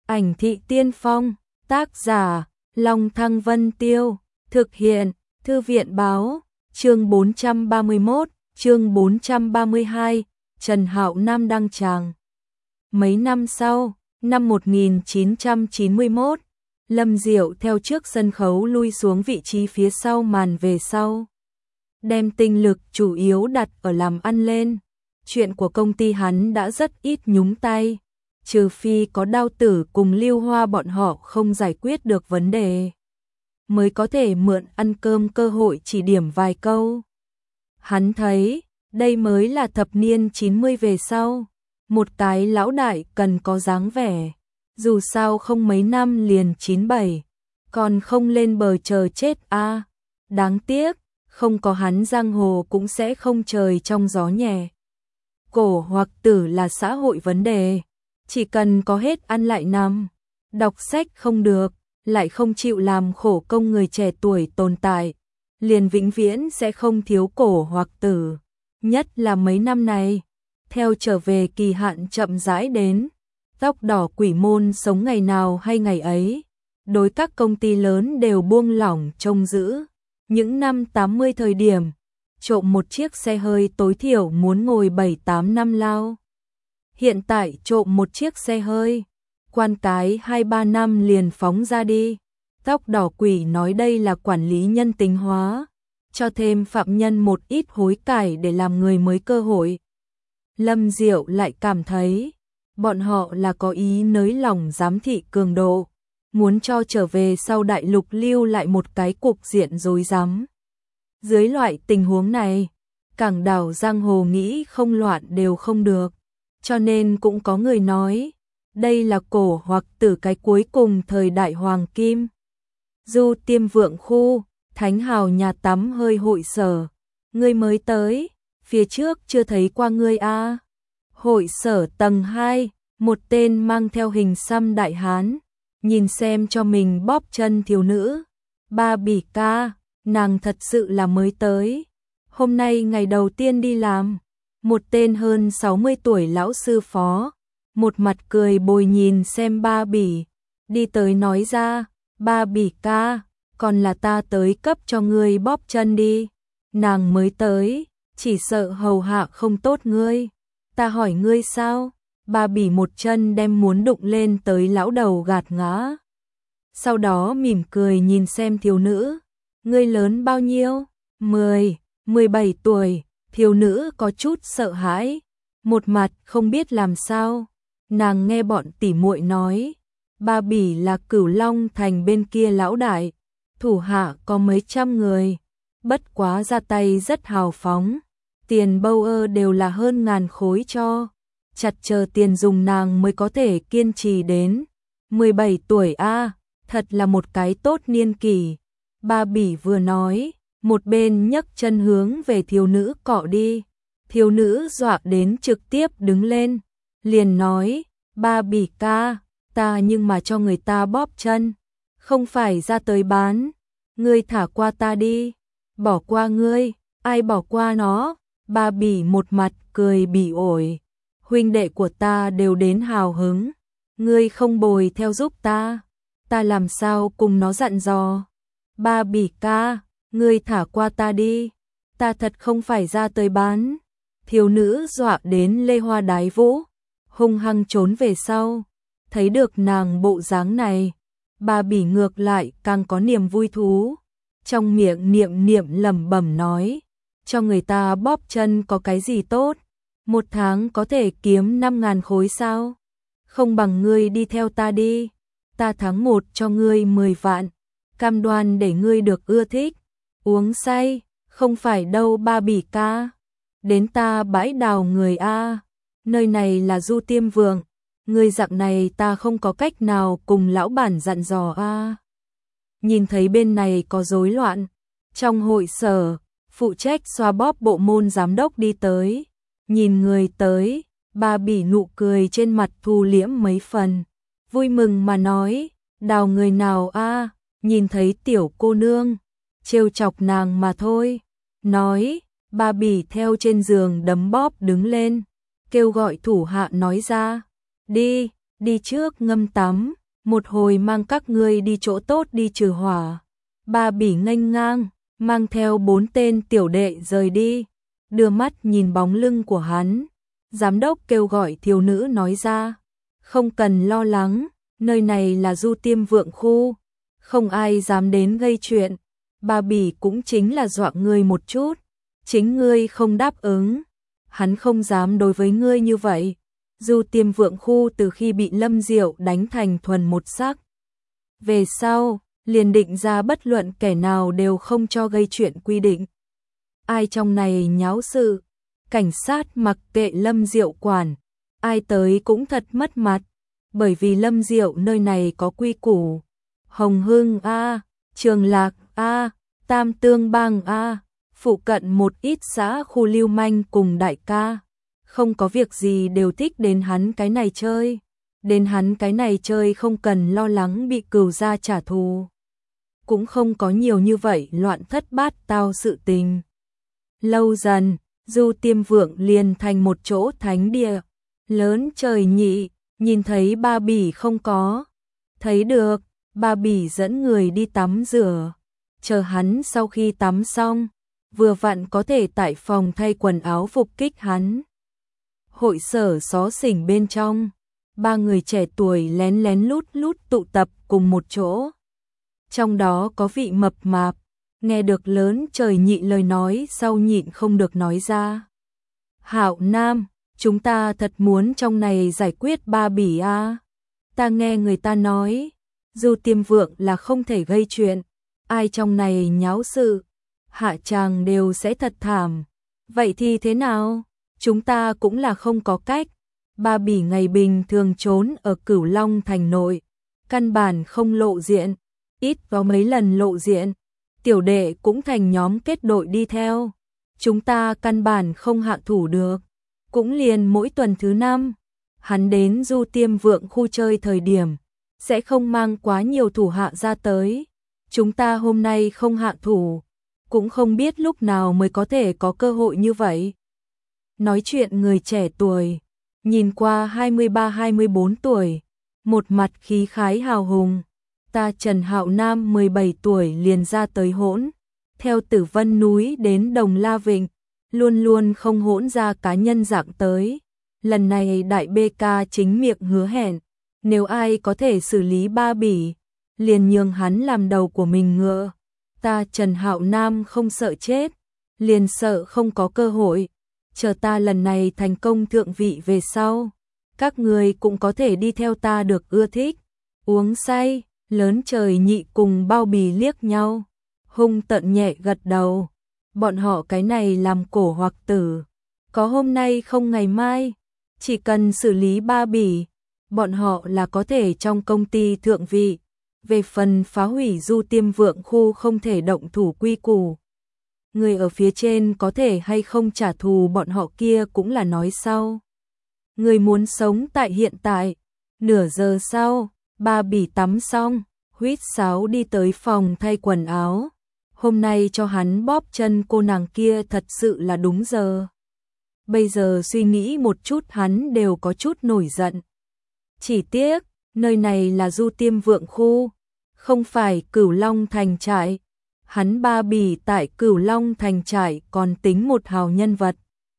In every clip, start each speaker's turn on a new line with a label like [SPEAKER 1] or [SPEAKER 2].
[SPEAKER 1] Ảnh thị tiên phong, tác giả, Long Thăng Vân Tiêu, thực hiện, Thư viện báo, chương 431, chương 432, Trần Hạo Nam đăng tràng. Mấy năm sau, năm 1991, Lâm Diệu theo trước sân khấu lui xuống vị trí phía sau màn về sau. Đem tinh lực chủ yếu đặt ở làm ăn lên. Chuyện của công ty hắn đã rất ít nhúng tay, trừ phi có Đao Tử cùng Lưu Hoa bọn họ không giải quyết được vấn đề, mới có thể mượn ăn cơm cơ hội chỉ điểm vài câu. Hắn thấy, đây mới là thập niên 90 về sau, một cái lão đại cần có dáng vẻ, dù sao không mấy năm liền 97, còn không lên bờ chờ chết a. Đáng tiếc, không có hắn giang hồ cũng sẽ không trời trong gió nhẹ. Cổ hoặc tử là xã hội vấn đề, chỉ cần có hết ăn lại nằm, đọc sách không được, lại không chịu làm khổ công người trẻ tuổi tồn tại, liền vĩnh viễn sẽ không thiếu cổ hoặc tử. Nhất là mấy năm này, theo trở về kỳ hạn chậm rãi đến, tóc đỏ quỷ môn sống ngày nào hay ngày ấy, đối các công ty lớn đều buông lỏng trông giữ. Những năm 80 thời điểm, trộm một chiếc xe hơi tối thiểu muốn ngồi 7-8 năm lao. Hiện tại trộm một chiếc xe hơi, quan cái 2-3 năm liền phóng ra đi. Tóc đỏ quỷ nói đây là quản lý nhân tính hóa, cho thêm phạm nhân một ít hối cải để làm người mới cơ hội. Lâm Diệu lại cảm thấy, bọn họ là có ý nới lỏng giám thị cường độ, muốn cho trở về sau đại lục lưu lại một cái cục diện rối rắm. Dưới loại tình huống này, cảng đảo giang hồ nghĩ không loạn đều không được, cho nên cũng có người nói, đây là cổ hoặc tử cái cuối cùng thời đại hoàng kim. Du Tiêm Vượng khu, Thánh Hào nhà tắm hơi hội sở, ngươi mới tới, phía trước chưa thấy qua ngươi a. Hội sở tầng 2, một tên mang theo hình xăm đại hán, nhìn xem cho mình bóp chân thiếu nữ. Ba Bỉ ca, nàng thật sự là mới tới, hôm nay ngày đầu tiên đi làm. Một tên hơn 60 tuổi lão sư phó, một mặt cười bồi nhìn xem Ba Bỉ, đi tới nói ra, Ba Bỉ ca, còn là ta tới cấp cho ngươi bóp chân đi. Nàng mới tới, chỉ sợ hầu hạ không tốt ngươi. Ta hỏi ngươi sao? Ba Bỉ một chân đem muốn đụng lên tới lão đầu gạt ngã. Sau đó mỉm cười nhìn xem thiếu nữ, ngươi lớn bao nhiêu? 17 tuổi. Thiếu nữ có chút sợ hãi, một mặt không biết làm sao. Nàng nghe bọn tỉ muội nói, Ba Bỉ là Cửu Long thành bên kia lão đại, thủ hạ có mấy trăm người, bất quá ra tay rất hào phóng, tiền bâu ơ đều là hơn 1000 khối cho, chặt chờ tiền dùng nàng mới có thể kiên trì đến 17 tuổi a, thật là một cái tốt niên kỷ. Ba Bỉ vừa nói, một bên nhấc chân hướng về thiếu nữ cọ đi. Thiếu nữ dọa đến trực tiếp đứng lên, liền nói, Ba Bỉ ca, ta nhưng mà cho người ta bóp chân, không phải ra tới bán, ngươi thả qua ta đi. Bỏ qua ngươi, ai bỏ qua nó? Ba Bỉ một mặt cười bỉ ổi, huynh đệ của ta đều đến hào hứng, ngươi không bồi theo giúp ta làm sao cùng nó dặn dò. Ba Bỉ ca, ngươi thả qua ta đi, ta thật không phải ra tới bán. Thiếu nữ dọa đến lê hoa đái vũ, hung hăng trốn về sau. Thấy được nàng bộ dáng này, Ba Bỉ ngược lại càng có niềm vui thú, trong miệng niệm lẩm bẩm nói, cho người ta bóp chân có cái gì tốt, một tháng có thể kiếm 5.000 khối sao? Không bằng ngươi đi theo ta đi, ta tháng 1 cho ngươi 10 vạn, cam đoan để ngươi được ưa thích, uống say, không phải đâu Ba Bỉ ca. Đến ta bãi đào người a, nơi này là Du Tiêm Vượng, ngươi dạng này ta không có cách nào cùng lão bản dặn dò a. Nhìn thấy bên này có rối loạn, trong hội sở, phụ trách xoa bóp bộ môn giám đốc đi tới, nhìn người tới, Ba Bỉ nụ cười trên mặt thu liễm mấy phần, vui mừng mà nói, đào người nào a? Nhìn thấy tiểu cô nương, trêu chọc nàng mà thôi. Nói, Ba Bỉ theo trên giường đấm bóp đứng lên, kêu gọi thủ hạ nói ra, đi, đi trước ngâm tắm, một hồi mang các ngươi đi chỗ tốt đi trừ hỏa. Ba Bỉ nghênh ngang, mang theo 4 tên tiểu đệ rời đi, đưa mắt nhìn bóng lưng của hắn. Giám đốc kêu gọi thiếu nữ nói ra, không cần lo lắng, nơi này là Du Tiêm Vượng khu, không ai dám đến gây chuyện. Ba Bỉ cũng chính là dọa ngươi một chút, chính ngươi không đáp ứng, hắn không dám đối với ngươi như vậy. Du Tiêm Vượng khu từ khi bị Lâm Diệu đánh thành thuần một sắc, về sau liền định ra bất luận kẻ nào đều không cho gây chuyện quy định. Ai trong này nháo sự, cảnh sát mặc kệ Lâm Diệu quản, ai tới cũng thật mất mặt, bởi vì Lâm Diệu nơi này có quy củ. Hồng Hưng A, Trường Lạc A, Tam Tương Bang A, phụ cận một ít xã khu lưu manh cùng đại ca, không có việc gì đều thích đến hắn cái này chơi. Đến hắn cái này chơi không cần lo lắng bị cừu gia trả thù. Cũng không có nhiều như vậy loạn thất bát tao sự tình. Lâu dần, Du Tiêm Vượng liền thành một chỗ thánh địa. Lớn trời nhị, nhìn thấy Ba Bỉ không có. Thấy được, Ba Bỉ dẫn người đi tắm rửa. Chờ hắn sau khi tắm xong, vừa vặn có thể tại phòng thay quần áo phục kích hắn. Hội sở xó xỉnh bên trong, 3 người trẻ tuổi lén lén lút lút tụ tập cùng một chỗ. Trong đó có vị mập mạp, nghe được lớn trời nhị lời nói sau nhịn không được nói ra. Hạo Nam, chúng ta thật muốn trong này giải quyết Ba Bỉ a. Ta nghe người ta nói, Du Tiêm Vượng là không thể gây chuyện, ai trong này nháo sự, hạ tràng đều sẽ thật thảm. Vậy thì thế nào? Chúng ta cũng là không có cách. Ba Bỉ ngày bình thường trốn ở Cửu Long thành nội, căn bản không lộ diện, ít có mấy lần lộ diện. Tiểu đệ cũng thành nhóm kết đội đi theo. Chúng ta căn bản không hạ thủ được. Cũng liền mỗi tuần thứ 5, hắn đến Du Tiêm Vượng khu chơi thời điểm, sẽ không mang quá nhiều thủ hạ ra tới. Chúng ta hôm nay không hạ thủ, cũng không biết lúc nào mới có thể có cơ hội như vậy. Nói chuyện người trẻ tuổi, nhìn qua 23-24 tuổi, một mặt khí khái hào hùng. Ta Trần Hạo Nam 17 tuổi liền ra tới hỗn, theo Tử Vân núi đến Đồng La Vịnh, luôn luôn không hỗn ra cá nhân dạng tới. Lần này đại BK chính miệng hứa hẹn, nếu ai có thể xử lý Ba Bỉ, liền nhường hắn làm đầu của mình ngựa. Ta Trần Hạo Nam không sợ chết, liền sợ không có cơ hội. Chờ ta lần này thành công thượng vị về sau, các người cũng có thể đi theo ta được ưa thích. Uống say, lớn trời nhị cùng Bao Bì liếc nhau, hung tợn nhẹ gật đầu. Bọn họ cái này làm cổ hoặc tử, có hôm nay không ngày mai, chỉ cần xử lý Ba Bỉ, bọn họ là có thể trong công ty thượng vị. Về phần phá hủy Du Tiêm Vượng khu không thể động thủ quy củ, người ở phía trên có thể hay không trả thù bọn họ kia cũng là nói sau. Người muốn sống tại hiện tại. Nửa giờ sau, Ba Bỉ tắm xong, huýt sáo đi tới phòng thay quần áo. Hôm nay cho hắn bóp chân cô nàng kia thật sự là đúng giờ. Bây giờ suy nghĩ một chút hắn đều có chút nổi giận. Chỉ tiếc, nơi này là Du Tiêm Vượng khu, không phải Cửu Long thành trại. Hắn Ba Bỉ tại Cửu Long thành trại còn tính một hào nhân vật.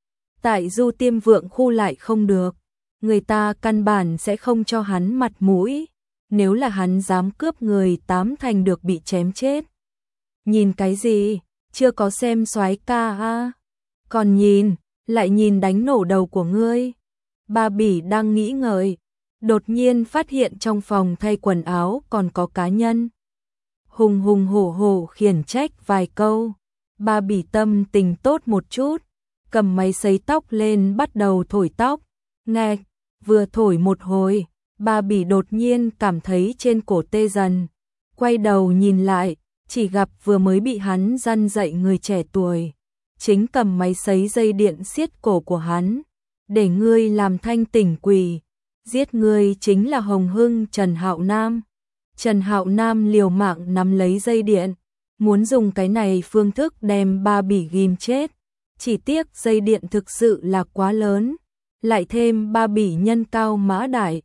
[SPEAKER 1] Tại Du Tiêm Vượng khu lại không được, người ta căn bản sẽ không cho hắn mặt mũi. Nếu là hắn dám cướp người 8 thành được bị chém chết. Nhìn cái gì, chưa có xem soái ca a, còn nhìn, lại nhìn đánh nổ đầu của ngươi. Ba Bỉ đang nghĩ ngợi, đột nhiên phát hiện trong phòng thay quần áo còn có cá nhân. Hùng hùng hổ hổ khiển trách vài câu, Ba Bỉ tâm tình tốt một chút, cầm máy sấy tóc lên bắt đầu thổi tóc. Nghe, vừa thổi một hồi, Ba Bỉ đột nhiên cảm thấy trên cổ tê dần, quay đầu nhìn lại, chỉ gặp vừa mới bị hắn răn dậy người trẻ tuổi, chính cầm máy sấy dây điện siết cổ của hắn, để ngươi làm thanh tỉnh quỷ, giết ngươi chính là Hồng Hưng Trần Hạo Nam. Trần Hạo Nam liều mạng nắm lấy dây điện, muốn dùng cái này phương thức đem Ba Bỉ ghim chết. Chỉ tiếc dây điện thực sự là quá lớn, lại thêm Ba Bỉ nhân cao mã đại,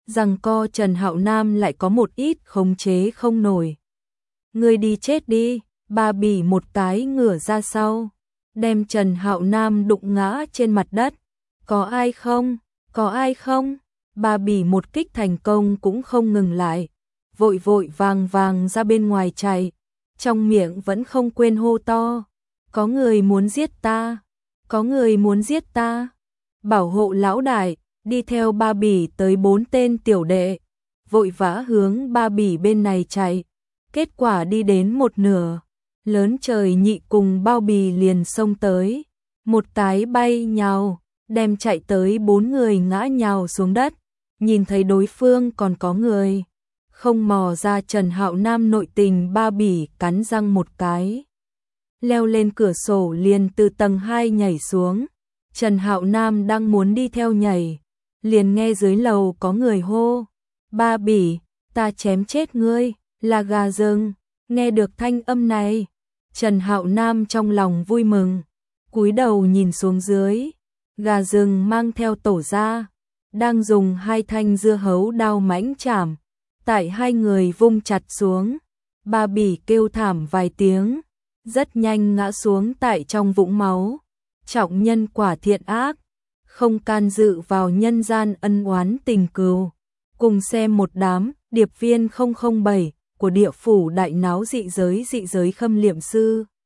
[SPEAKER 1] rằng co Trần Hạo Nam lại có một ít khống chế không nổi. Ngươi đi chết đi, ba bỉ một cái ngửa ra sau, đem Trần Hạo Nam đụng ngã trên mặt đất. Có ai không? Có ai không? Ba bỉ một kích thành công cũng không ngừng lại, vội vội vàng vàng ra bên ngoài chạy, trong miệng vẫn không quên hô to. Có người muốn giết ta, có người muốn giết ta. Bảo hộ lão đại, đi theo ba bỉ tới 4 tên tiểu đệ, vội vã hướng ba bỉ bên này chạy. Kết quả đi đến một nửa, lớn trời nhị cùng bao bì liền xông tới, một cái bay nhào, đem chạy tới 4 người ngã nhào xuống đất. Nhìn thấy đối phương còn có người, không mò ra Trần Hạo Nam nội tình, ba bỉ cắn răng một cái, leo lên cửa sổ liền từ tầng 2 nhảy xuống. Trần Hạo Nam đang muốn đi theo nhảy, liền nghe dưới lầu có người hô, ba bỉ, ta chém chết ngươi, là gà rừng. Nghe được thanh âm này, Trần Hạo Nam trong lòng vui mừng, cúi đầu nhìn xuống dưới, gà rừng mang theo tổ ra, đang dùng 2 thanh dưa hấu đao mãnh chảm, tại 2 người vung chặt xuống, ba bỉ kêu thảm vài tiếng, rất nhanh ngã xuống tại trong vũng máu. Trọng nhân quả thiện ác, không can dự vào nhân gian ân oán tình cừu. Cùng xem một đám điệp viên 007 của địa phủ đại náo dị giới khâm liệm sư.